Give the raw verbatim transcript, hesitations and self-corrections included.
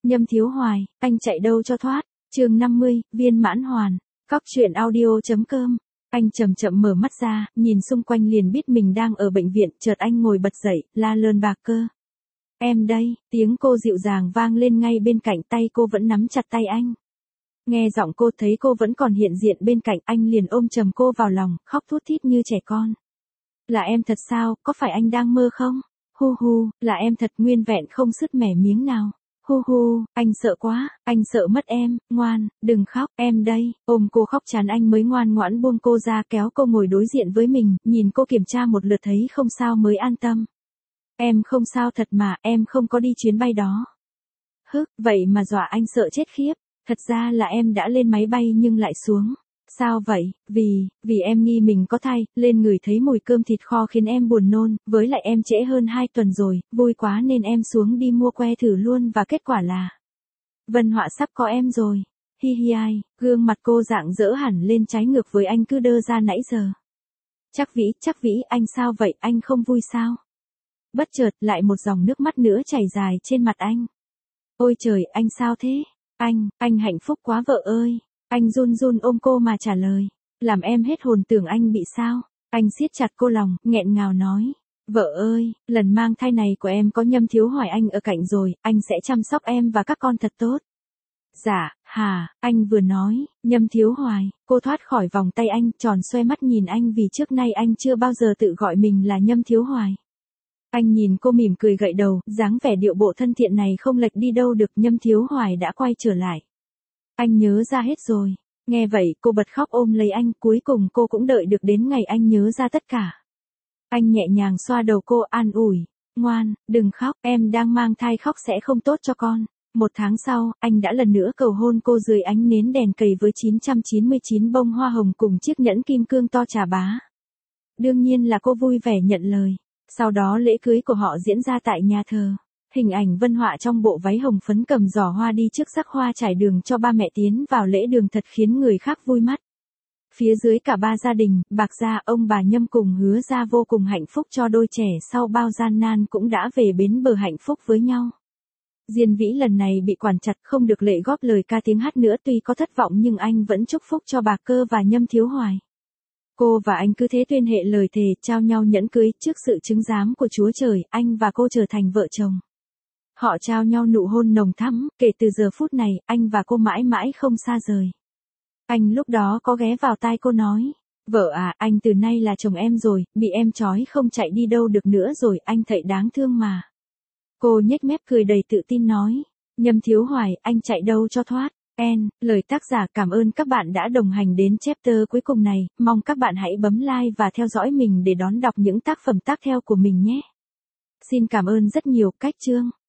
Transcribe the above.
Nhâm Thiếu Hoài, anh chạy đâu cho thoát. Chương năm mươi, viên mãn hoàn. Cóc truyện audio chấm com. Anh chậm chậm mở mắt ra, nhìn xung quanh liền biết mình đang ở bệnh viện, chợt anh ngồi bật dậy, la lơn Bạc Cơ. Em đây, tiếng cô dịu dàng vang lên ngay bên cạnh, tay cô vẫn nắm chặt tay anh. Nghe giọng cô, thấy cô vẫn còn hiện diện bên cạnh, anh liền ôm chầm cô vào lòng, khóc thút thít như trẻ con. Là em thật sao, có phải anh đang mơ không? Hu hu, là em thật, nguyên vẹn không sứt mẻ miếng nào. Hu hu, anh sợ quá, anh sợ mất em, ngoan, đừng khóc, em đây. Ôm cô khóc chán anh mới ngoan ngoãn buông cô ra, kéo cô ngồi đối diện với mình, nhìn cô kiểm tra một lượt thấy không sao mới an tâm. Em không sao thật mà, em không có đi chuyến bay đó. Hức, vậy mà dọa anh sợ chết khiếp. Thật ra là em đã lên máy bay nhưng lại xuống. Sao vậy? Vì, vì em nghi mình có thai, lên người thấy mùi cơm thịt kho khiến em buồn nôn, với lại em trễ hơn hai tuần rồi, vui quá nên em xuống đi mua que thử luôn và kết quả là Vân Họa sắp có em rồi. Hi hi ai, gương mặt cô rạng rỡ hẳn lên, trái ngược với anh cứ đơ ra nãy giờ. Chắc Vĩ, chắc Vĩ, anh sao vậy, anh không vui sao? Bất chợt lại một dòng nước mắt nữa chảy dài trên mặt anh. Ôi trời, anh sao thế? Anh, anh hạnh phúc quá vợ ơi. Anh run run ôm cô mà trả lời. Làm em hết hồn, tưởng anh bị sao. Anh siết chặt cô lòng, nghẹn ngào nói. Vợ ơi, lần mang thai này của em có Nhâm Thiếu Hoài anh ở cạnh rồi, anh sẽ chăm sóc em và các con thật tốt. Dạ, hà, anh vừa nói, Nhâm Thiếu Hoài, cô thoát khỏi vòng tay anh, tròn xoe mắt nhìn anh vì trước nay anh chưa bao giờ tự gọi mình là Nhâm Thiếu Hoài. Anh nhìn cô mỉm cười gật đầu, dáng vẻ điệu bộ thân thiện này không lệch đi đâu được. Nhâm Thiếu Hoài đã quay trở lại. Anh nhớ ra hết rồi. Nghe vậy, cô bật khóc ôm lấy anh, cuối cùng cô cũng đợi được đến ngày anh nhớ ra tất cả. Anh nhẹ nhàng xoa đầu cô, an ủi. Ngoan, đừng khóc, em đang mang thai, khóc sẽ không tốt cho con. Một tháng sau, anh đã lần nữa cầu hôn cô dưới ánh nến đèn cầy với chín trăm chín mươi chín bông hoa hồng cùng chiếc nhẫn kim cương to chà bá. Đương nhiên là cô vui vẻ nhận lời. Sau đó lễ cưới của họ diễn ra tại nhà thờ. Hình ảnh Vân Họa trong bộ váy hồng phấn cầm giỏ hoa đi trước rắc hoa trải đường cho ba mẹ tiến vào lễ đường thật khiến người khác vui mắt. Phía dưới cả ba gia đình, Bạc gia, ông bà Nhâm cùng Hứa gia vô cùng hạnh phúc cho đôi trẻ sau bao gian nan cũng đã về bến bờ hạnh phúc với nhau. Diên Vĩ lần này bị quản chặt không được lệ góp lời ca tiếng hát nữa, tuy có thất vọng nhưng anh vẫn chúc phúc cho Bạc Cơ và Nhâm Thiếu Hoài. Cô và anh cứ thế tuyên hệ lời thề, trao nhau nhẫn cưới, trước sự chứng giám của Chúa Trời, anh và cô trở thành vợ chồng. Họ trao nhau nụ hôn nồng thắm, kể từ giờ phút này, anh và cô mãi mãi không xa rời. Anh lúc đó có ghé vào tai cô nói, vợ à, anh từ nay là chồng em rồi, bị em trói không chạy đi đâu được nữa rồi, anh thấy đáng thương mà. Cô nhếch mép cười đầy tự tin nói, Nhâm Thiếu Hoài, anh chạy đâu cho thoát. En, lời tác giả. Cảm ơn các bạn đã đồng hành đến chapter cuối cùng này, mong các bạn hãy bấm like và theo dõi mình để đón đọc những tác phẩm tiếp theo của mình nhé. Xin cảm ơn rất nhiều. Cách chương